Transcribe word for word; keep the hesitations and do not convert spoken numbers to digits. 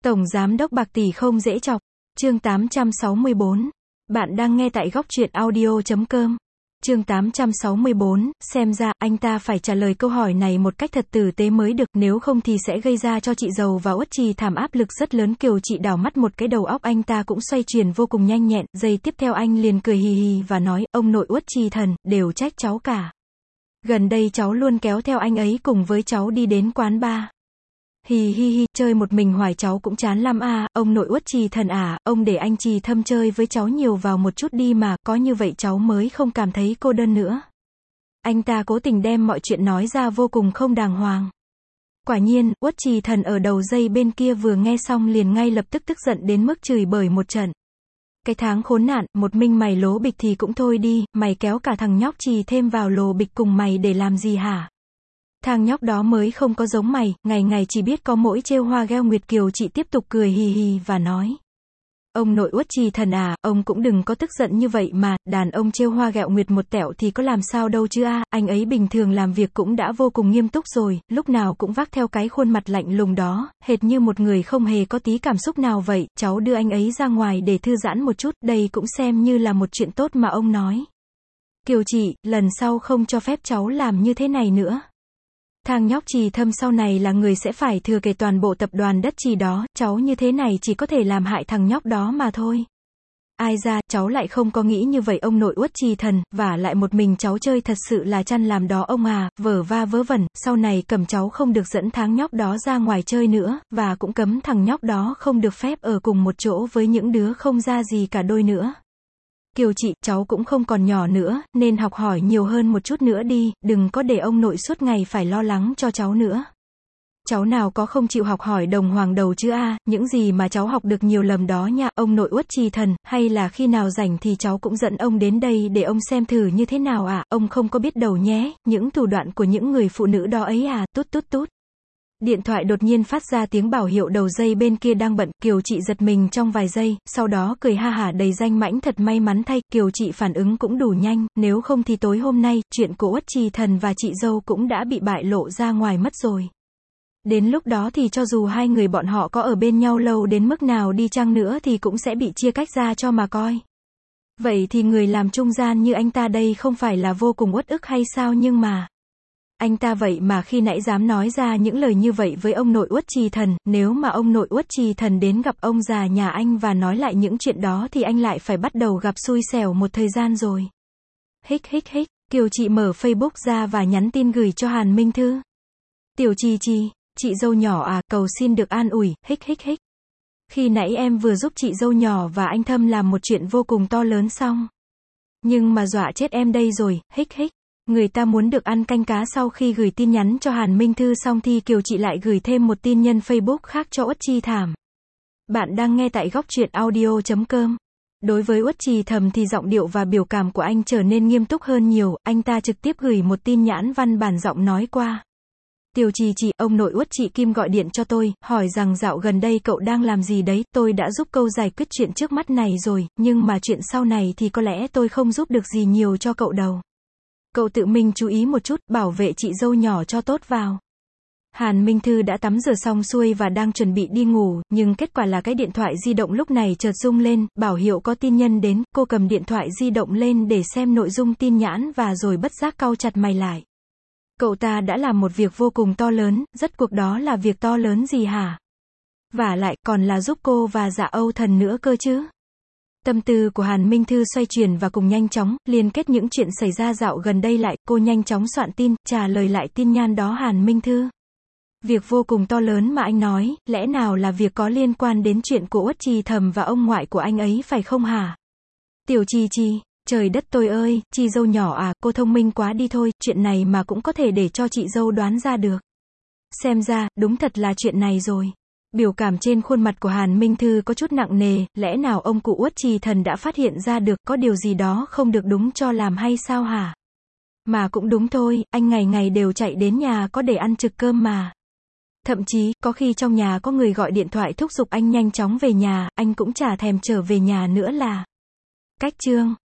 Tổng giám đốc bạc tỷ không dễ chọc. Chương tám trăm sáu mươi bốn. Bạn đang nghe tại góc truyện audio chấm com. Chương tám trăm sáu mươi bốn, xem ra, anh ta phải trả lời câu hỏi này một cách thật tử tế mới được, nếu không thì sẽ gây ra cho chị dâu và Uất Trì Thảm áp lực rất lớn. Kiều Chị đảo mắt một cái, đầu óc anh ta cũng xoay chuyển vô cùng nhanh nhẹn, giây tiếp theo anh liền cười hì hì và nói, ông nội Uất Trì Thần, đều trách cháu cả. Gần đây cháu luôn kéo theo anh ấy cùng với cháu đi đến quán bar. Hì hi hi, chơi một mình hoài cháu cũng chán lắm à, ông nội Uất Trì Thần à, ông để anh Trì Thâm chơi với cháu nhiều vào một chút đi mà, có như vậy cháu mới không cảm thấy cô đơn nữa. Anh ta cố tình đem mọi chuyện nói ra vô cùng không đàng hoàng. Quả nhiên, Uất Trì Thần ở đầu dây bên kia vừa nghe xong liền ngay lập tức tức giận đến mức chửi bới một trận. Cái tháng khốn nạn, một mình mày lố bịch thì cũng thôi đi, mày kéo cả thằng nhóc Trì thêm vào lồ bịch cùng mày để làm gì hả? Thằng nhóc đó mới không có giống mày, ngày ngày chỉ biết có mỗi trêu hoa gheo nguyệt. Kiều Chị tiếp tục cười hì hì và nói. Ông nội Uất Trì Thần à, ông cũng đừng có tức giận như vậy mà, đàn ông trêu hoa ghẹo nguyệt một tẹo thì có làm sao đâu chứ a, à, anh ấy bình thường làm việc cũng đã vô cùng nghiêm túc rồi, lúc nào cũng vác theo cái khuôn mặt lạnh lùng đó, hệt như một người không hề có tí cảm xúc nào vậy. Cháu đưa anh ấy ra ngoài để thư giãn một chút, đây cũng xem như là một chuyện tốt mà ông nói. Kiều Chị, lần sau không cho phép cháu làm như thế này nữa. Thằng nhóc Trì Thâm sau này là người sẽ phải thừa kế toàn bộ tập đoàn đất Trì đó, cháu như thế này chỉ có thể làm hại thằng nhóc đó mà thôi. Ai ra, cháu lại không có nghĩ như vậy ông nội Uất Trì Thần, và lại một mình cháu chơi thật sự là chăn làm đó ông à, vờ va vớ vẩn, sau này cầm cháu không được dẫn thằng nhóc đó ra ngoài chơi nữa, và cũng cấm thằng nhóc đó không được phép ở cùng một chỗ với những đứa không ra gì cả đôi nữa. Kiều Chị, cháu cũng không còn nhỏ nữa, nên học hỏi nhiều hơn một chút nữa đi, đừng có để ông nội suốt ngày phải lo lắng cho cháu nữa. Cháu nào có không chịu học hỏi đồng hoàng đầu chứ a, à, những gì mà cháu học được nhiều lầm đó nha, ông nội Uất Trì Thần, hay là khi nào rảnh thì cháu cũng dẫn ông đến đây để ông xem thử như thế nào à, ông không có biết đầu nhé, những thủ đoạn của những người phụ nữ đó ấy à, tút tút tút. Điện thoại đột nhiên phát ra tiếng bảo hiệu, đầu dây bên kia đang bận. Kiều Chị giật mình trong vài giây, sau đó cười ha hả đầy danh mãnh, thật may mắn thay, Kiều Chị phản ứng cũng đủ nhanh, nếu không thì tối hôm nay, chuyện của Uất Trì Thần và chị dâu cũng đã bị bại lộ ra ngoài mất rồi. Đến lúc đó thì cho dù hai người bọn họ có ở bên nhau lâu đến mức nào đi chăng nữa thì cũng sẽ bị chia cách ra cho mà coi. Vậy thì người làm trung gian như anh ta đây không phải là vô cùng uất ức hay sao? Nhưng mà anh ta vậy mà khi nãy dám nói ra những lời như vậy với ông nội Uất Trì Thần, nếu mà ông nội Uất Trì Thần đến gặp ông già nhà anh và nói lại những chuyện đó thì anh lại phải bắt đầu gặp xui xẻo một thời gian rồi. Hích hích hích, Kiều Chị mở Facebook ra và nhắn tin gửi cho Hàn Minh Thư. Tiểu Trì Trì, chị dâu nhỏ à, cầu xin được an ủi, hích hích hích. Khi nãy em vừa giúp chị dâu nhỏ và anh Thâm làm một chuyện vô cùng to lớn xong. Nhưng mà dọa chết em đây rồi, hích hích. Người ta muốn được ăn canh cá. Sau khi gửi tin nhắn cho Hàn Minh Thư xong thì Kiều Chị lại gửi thêm một tin nhân Facebook khác cho Uất Trì Thảm. Bạn đang nghe tại góc truyện audio chấm com. Đối với Uất Trì Thầm thì giọng điệu và biểu cảm của anh trở nên nghiêm túc hơn nhiều, anh ta trực tiếp gửi một tin nhắn văn bản giọng nói qua. Tiểu Trì Trì, ông nội Uất Chị Kim gọi điện cho tôi, hỏi rằng dạo gần đây cậu đang làm gì đấy, tôi đã giúp cậu giải quyết chuyện trước mắt này rồi, nhưng mà chuyện sau này thì có lẽ tôi không giúp được gì nhiều cho cậu đâu. Cậu tự mình chú ý một chút, bảo vệ chị dâu nhỏ cho tốt vào. Hàn Minh Thư đã tắm rửa xong xuôi và đang chuẩn bị đi ngủ, nhưng kết quả là cái điện thoại di động lúc này chợt rung lên, bảo hiệu có tin nhân đến, cô cầm điện thoại di động lên để xem nội dung tin nhắn và rồi bất giác cau chặt mày lại. Cậu ta đã làm một việc vô cùng to lớn, rốt cuộc đó là việc to lớn gì hả? Vả lại còn là giúp cô và Dạ Âu Thần nữa cơ chứ? Tâm tư của Hàn Minh Thư xoay chuyển và cùng nhanh chóng liên kết những chuyện xảy ra dạo gần đây lại, cô nhanh chóng soạn tin, trả lời lại tin nhắn đó. Hàn Minh Thư, việc vô cùng to lớn mà anh nói, lẽ nào là việc có liên quan đến chuyện của Uất Trì Thầm và ông ngoại của anh ấy phải không hả? Tiểu Trì Trì, trời đất tôi ơi, chị dâu nhỏ à, cô thông minh quá đi thôi, chuyện này mà cũng có thể để cho chị dâu đoán ra được. Xem ra, đúng thật là chuyện này rồi. Biểu cảm trên khuôn mặt của Hàn Minh Thư có chút nặng nề, lẽ nào ông cụ Uất Trì Thần đã phát hiện ra được có điều gì đó không được đúng cho làm hay sao hả? Mà cũng đúng thôi, anh ngày ngày đều chạy đến nhà có để ăn trực cơm mà. Thậm chí, có khi trong nhà có người gọi điện thoại thúc giục anh nhanh chóng về nhà, anh cũng chả thèm trở về nhà nữa là. Cách chương.